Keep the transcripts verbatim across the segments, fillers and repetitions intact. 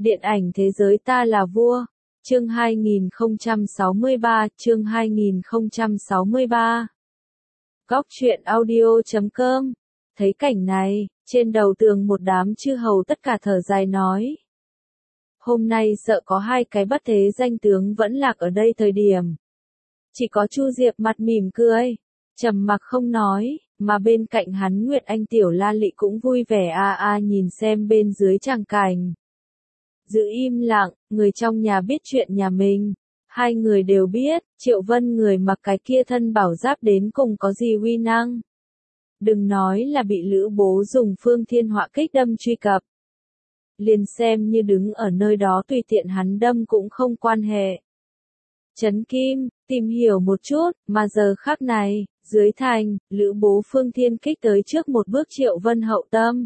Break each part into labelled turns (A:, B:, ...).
A: Điện ảnh thế giới ta là vua. Chương hai nghìn không trăm sáu mươi ba, chương hai nghìn không trăm sáu mươi ba. Góc truyện audio chấm com. Thấy cảnh này, trên đầu tường một đám chư hầu tất cả thở dài nói. Hôm nay sợ có hai cái bất thế danh tướng vẫn lạc ở đây thời điểm. Chỉ có Chu Diệp mặt mỉm cười, trầm mặc không nói, mà bên cạnh hắn Nguyệt Anh Tiểu La Lị cũng vui vẻ a a nhìn xem bên dưới tràng cảnh. Giữ im lặng, người trong nhà biết chuyện nhà mình. Hai người đều biết, Triệu Vân người mặc cái kia thân bảo giáp đến cùng có gì uy năng. Đừng nói là bị Lữ Bố dùng phương thiên họa kích đâm truy cập. Liền xem như đứng ở nơi đó tùy tiện hắn đâm cũng không quan hệ. Trấn Kim, tìm hiểu một chút, mà giờ khắc này, dưới thành, Lữ Bố phương thiên kích tới trước một bước Triệu Vân hậu tâm.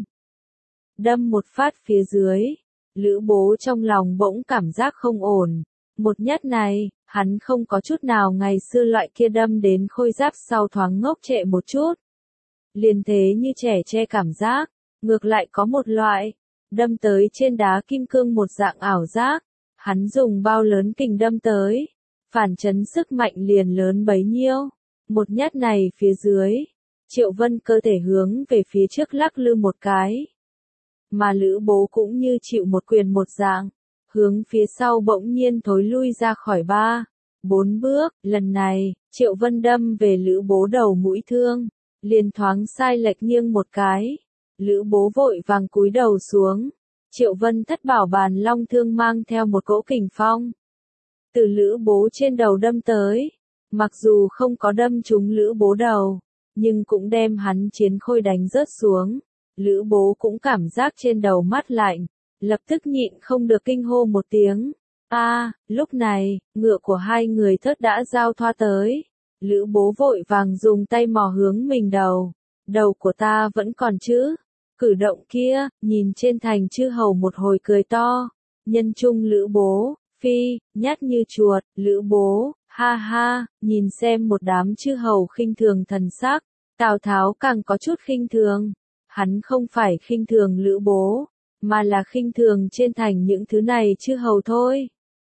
A: Đâm một phát phía dưới. Lữ Bố trong lòng bỗng cảm giác không ổn. Một nhát này, hắn không có chút nào ngày xưa loại kia đâm đến khôi giáp sau thoáng ngốc trệ một chút. Liền thế như trẻ tre cảm giác, ngược lại có một loại, đâm tới trên đá kim cương một dạng ảo giác. Hắn dùng bao lớn kình đâm tới, phản chấn sức mạnh liền lớn bấy nhiêu. Một nhát này phía dưới, Triệu Vân cơ thể hướng về phía trước lắc lư một cái. Mà Lữ Bố cũng như chịu một quyền một dạng, hướng phía sau bỗng nhiên thối lui ra khỏi ba, bốn bước, lần này, Triệu Vân đâm về Lữ Bố đầu mũi thương, liền thoáng sai lệch nghiêng một cái, Lữ Bố vội vàng cúi đầu xuống, Triệu Vân thất bảo bàn long thương mang theo một cỗ kình phong, từ Lữ Bố trên đầu đâm tới, mặc dù không có đâm trúng Lữ Bố đầu, nhưng cũng đem hắn chiến khôi đánh rớt xuống. Lữ Bố cũng cảm giác trên đầu mắt lạnh, lập tức nhịn không được kinh hô một tiếng. A, à, lúc này, ngựa của hai người thớt đã giao thoa tới. Lữ Bố vội vàng dùng tay mò hướng mình đầu. Đầu của ta vẫn còn chứ. Cử động kia, nhìn trên thành chư hầu một hồi cười to. Nhân trung Lữ Bố, phi, nhát như chuột, Lữ Bố, ha ha, nhìn xem một đám chư hầu khinh thường thần sắc. Tào Tháo càng có chút khinh thường. Hắn không phải khinh thường Lữ Bố, mà là khinh thường trên thành những thứ này chư hầu thôi.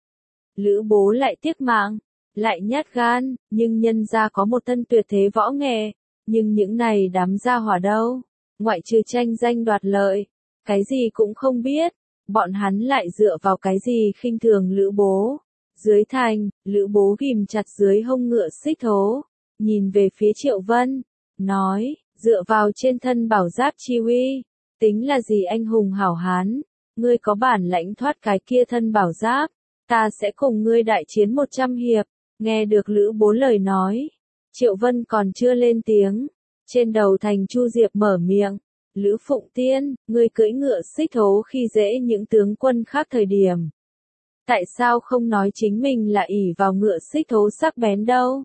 A: Lữ Bố lại tiếc mạng, lại nhát gan, nhưng nhân ra có một thân tuyệt thế võ nghệ, nhưng những này đám gia hỏa đâu, ngoại trừ tranh danh đoạt lợi, cái gì cũng không biết, bọn hắn lại dựa vào cái gì khinh thường Lữ Bố. Dưới thành, Lữ Bố ghim chặt dưới hông ngựa xích thố, nhìn về phía Triệu Vân, nói. Dựa vào trên thân bảo giáp chi uy, tính là gì anh hùng hảo hán, ngươi có bản lãnh thoát cái kia thân bảo giáp, ta sẽ cùng ngươi đại chiến một trăm hiệp. Nghe được Lữ Bố lời nói, Triệu Vân còn chưa lên tiếng, trên đầu thành Chu Diệp mở miệng, Lữ Phụng Tiên, ngươi cưỡi ngựa xích thố khi dễ những tướng quân khác thời điểm. Tại sao không nói chính mình là ỷ vào ngựa xích thố sắc bén đâu?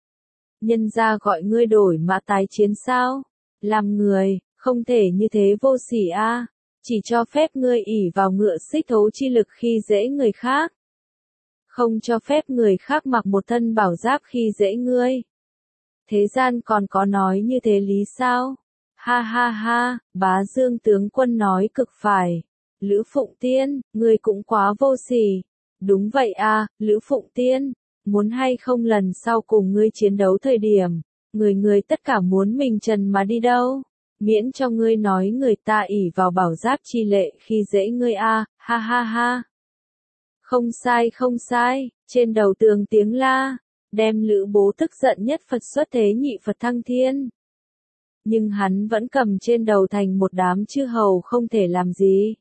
A: Nhân ra gọi ngươi đổi mã tái chiến sao? Làm người, không thể như thế vô sỉ a, à, chỉ cho phép ngươi ỷ vào ngựa xích thố chi lực khi dễ người khác. Không cho phép người khác mặc một thân bảo giáp khi dễ ngươi. Thế gian còn có nói như thế lý sao? Ha ha ha, Bá Dương tướng quân nói cực phải. Lữ Phụng Tiên, ngươi cũng quá vô sỉ. Đúng vậy à, Lữ Phụng Tiên. Muốn hay không lần sau cùng ngươi chiến đấu thời điểm, người người tất cả muốn mình trần mà đi đâu, miễn cho ngươi nói người ta ỷ vào bảo giáp chi lệ khi dễ ngươi a, à, ha ha ha. Không sai không sai, trên đầu tường tiếng la, đem Lữ Bố tức giận nhất Phật xuất thế nhị Phật thăng thiên. Nhưng hắn vẫn cầm trên đầu thành một đám chư hầu không thể làm gì.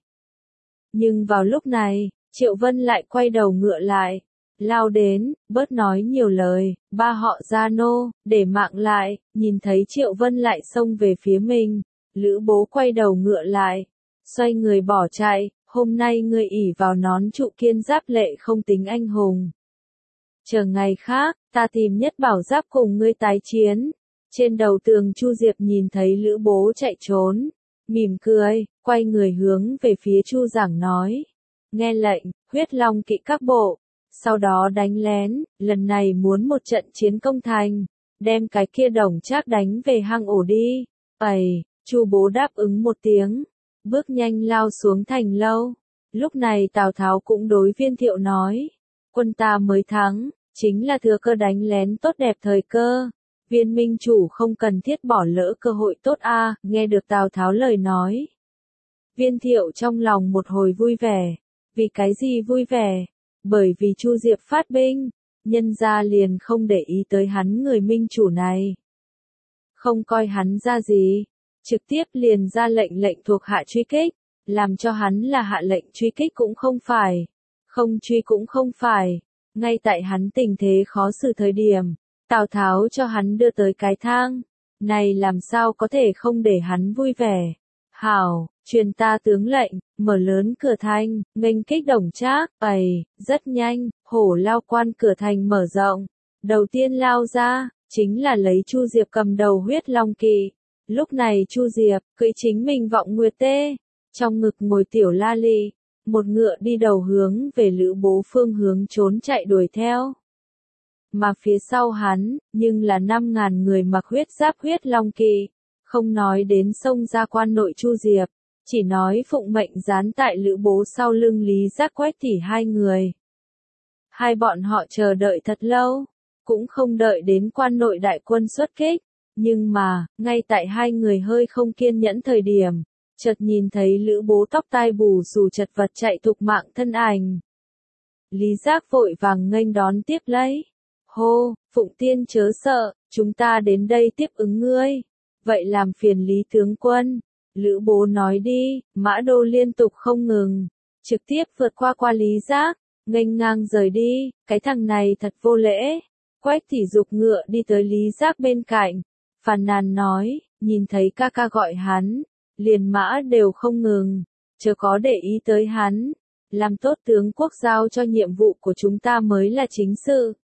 A: Nhưng vào lúc này, Triệu Vân lại quay đầu ngựa lại. Lao đến, bớt nói nhiều lời, ba họ Gia Nô, để mạng lại, nhìn thấy Triệu Vân lại xông về phía mình, Lữ Bố quay đầu ngựa lại, xoay người bỏ chạy, hôm nay ngươi ỷ vào nón trụ kiên giáp lệ không tính anh hùng. Chờ ngày khác, ta tìm nhất bảo giáp cùng ngươi tái chiến. Trên đầu tường Chu Diệp nhìn thấy Lữ Bố chạy trốn, mỉm cười, quay người hướng về phía Chu Giảng nói, nghe lệnh, huyết long kỵ các bộ. Sau đó đánh lén, lần này muốn một trận chiến công thành, đem cái kia Đồng Trác đánh về hang ổ đi. Ầy, Chu Bố đáp ứng một tiếng, bước nhanh lao xuống thành lâu. Lúc này Tào Tháo cũng đối Viên Thiệu nói, quân ta mới thắng, chính là thừa cơ đánh lén tốt đẹp thời cơ. Viên minh chủ không cần thiết bỏ lỡ cơ hội tốt a. Nghe được Tào Tháo lời nói. Viên Thiệu trong lòng một hồi vui vẻ. Vì cái gì vui vẻ? Bởi vì Chu Diệp phát binh, nhân ra liền không để ý tới hắn người minh chủ này. Không coi hắn ra gì, trực tiếp liền ra lệnh lệnh thuộc hạ truy kích, làm cho hắn là hạ lệnh truy kích cũng không phải, không truy cũng không phải. Ngay tại hắn tình thế khó xử thời điểm, Tào Tháo cho hắn đưa tới cái thang, này làm sao có thể không để hắn vui vẻ. Hảo, truyền ta tướng lệnh, mở lớn cửa thành, nghênh kích Đồng Trác. Bày, rất nhanh, hổ lao quan cửa thành mở rộng. Đầu tiên lao ra, chính là lấy Chu Diệp cầm đầu huyết long kỵ. Lúc này Chu Diệp, cưỡi chính mình vọng nguyệt tê, trong ngực ngồi tiểu la lị, một ngựa đi đầu hướng về Lữ Bố phương hướng trốn chạy đuổi theo. Mà phía sau hắn, nhưng là năm ngàn người mặc huyết giáp huyết long kỵ. Không nói đến sông ra quan nội Chu Diệp, chỉ nói phụng mệnh gián tại Lữ Bố sau lưng Lý Giác Quách Tỷ hai người. Hai bọn họ chờ đợi thật lâu, cũng không đợi đến quan nội đại quân xuất kích, nhưng mà, ngay tại hai người hơi không kiên nhẫn thời điểm, chợt nhìn thấy Lữ Bố tóc tai bù xù chật vật chạy thục mạng thân ảnh. Lý Giác vội vàng nghênh đón tiếp lấy. Hô, Phụng Tiên chớ sợ, chúng ta đến đây tiếp ứng ngươi. Vậy làm phiền Lý tướng quân. Lữ Bố nói đi, mã đô liên tục không ngừng, trực tiếp vượt qua qua Lý Giác, nghênh ngang rời đi, cái thằng này thật vô lễ. Quách Tỷ giục ngựa đi tới Lý Giác bên cạnh, phàn nàn nói, nhìn thấy ca ca gọi hắn, liền mã đều không ngừng, chớ có để ý tới hắn, làm tốt tướng quốc giao cho nhiệm vụ của chúng ta mới là chính sự.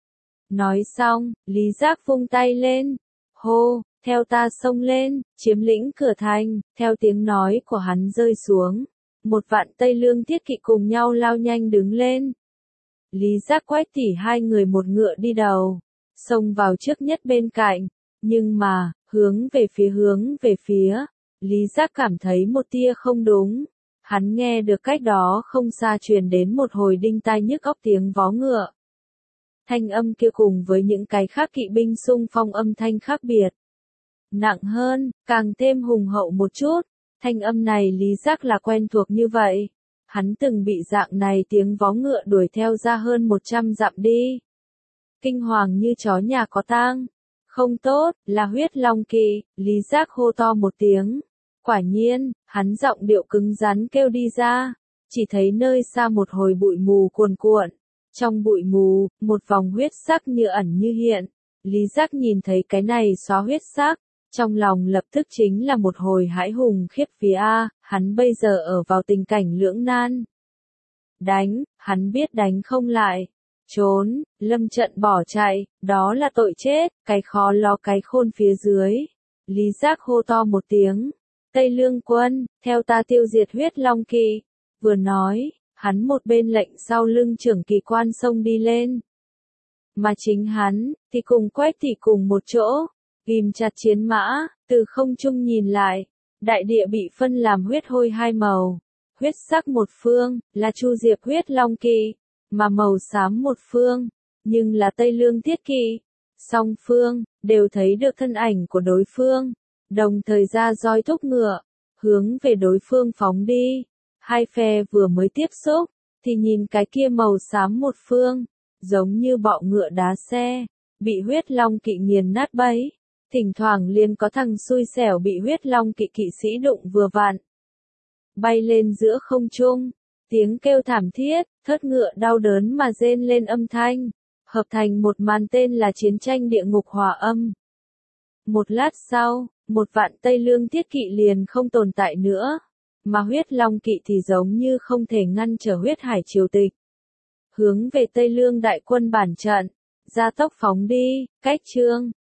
A: Nói xong, Lý Giác vung tay lên, hô, theo ta xông lên, chiếm lĩnh cửa thành. Theo tiếng nói của hắn rơi xuống, một vạn Tây Lương thiết kỵ cùng nhau lao nhanh đứng lên. Lý Giác Quách Tỷ hai người một ngựa đi đầu, xông vào trước nhất bên cạnh, nhưng mà, hướng về phía hướng về phía, Lý Giác cảm thấy một tia không đúng. Hắn nghe được cách đó không xa truyền đến một hồi đinh tai nhức óc tiếng vó ngựa. Thanh âm kia cùng với những cái khác kỵ binh xung phong âm thanh khác biệt. Nặng hơn, càng thêm hùng hậu một chút, thanh âm này Lý Giác là quen thuộc như vậy. Hắn từng bị dạng này tiếng vó ngựa đuổi theo ra hơn một trăm dặm đi. Kinh hoàng như chó nhà có tang. Không tốt, là huyết long kỵ. Lý Giác hô to một tiếng. Quả nhiên, hắn giọng điệu cứng rắn kêu đi ra. Chỉ thấy nơi xa một hồi bụi mù cuồn cuộn. Trong bụi mù, một vòng huyết sắc như ẩn như hiện. Lý Giác nhìn thấy cái này xóa huyết sắc. Trong lòng lập tức chính là một hồi hãi hùng khiếp vía a, hắn bây giờ ở vào tình cảnh lưỡng nan. Đánh, hắn biết đánh không lại. Trốn, lâm trận bỏ chạy, đó là tội chết, cái khó lo cái khôn phía dưới. Lý Giác hô to một tiếng. Tây Lương quân, theo ta tiêu diệt huyết long kỵ. Vừa nói, hắn một bên lệnh sau lưng trưởng kỳ quan xông đi lên. Mà chính hắn, thì cùng Quách Tỷ cùng một chỗ. Ghim chặt chiến mã, từ không trung nhìn lại, đại địa bị phân làm huyết hôi hai màu. Huyết sắc một phương, là Chu Diệp huyết long kỵ, mà màu xám một phương, nhưng là Tây Lương thiết kỵ. Song phương, đều thấy được thân ảnh của đối phương, đồng thời ra roi thúc ngựa, hướng về đối phương phóng đi. Hai phe vừa mới tiếp xúc, thì nhìn cái kia màu xám một phương, giống như bọ ngựa đá xe, bị huyết long kỵ nghiền nát bấy. Thỉnh thoảng liền có thằng xui xẻo bị huyết long kỵ kỵ sĩ đụng vừa vặn. Bay lên giữa không trung, tiếng kêu thảm thiết, thớt ngựa đau đớn mà rên lên âm thanh, hợp thành một màn tên là chiến tranh địa ngục hòa âm. Một lát sau, một vạn Tây Lương thiết kỵ liền không tồn tại nữa, mà huyết long kỵ thì giống như không thể ngăn trở huyết hải triều tịch. Hướng về Tây Lương đại quân bản trận, gia tốc phóng đi. Cách chương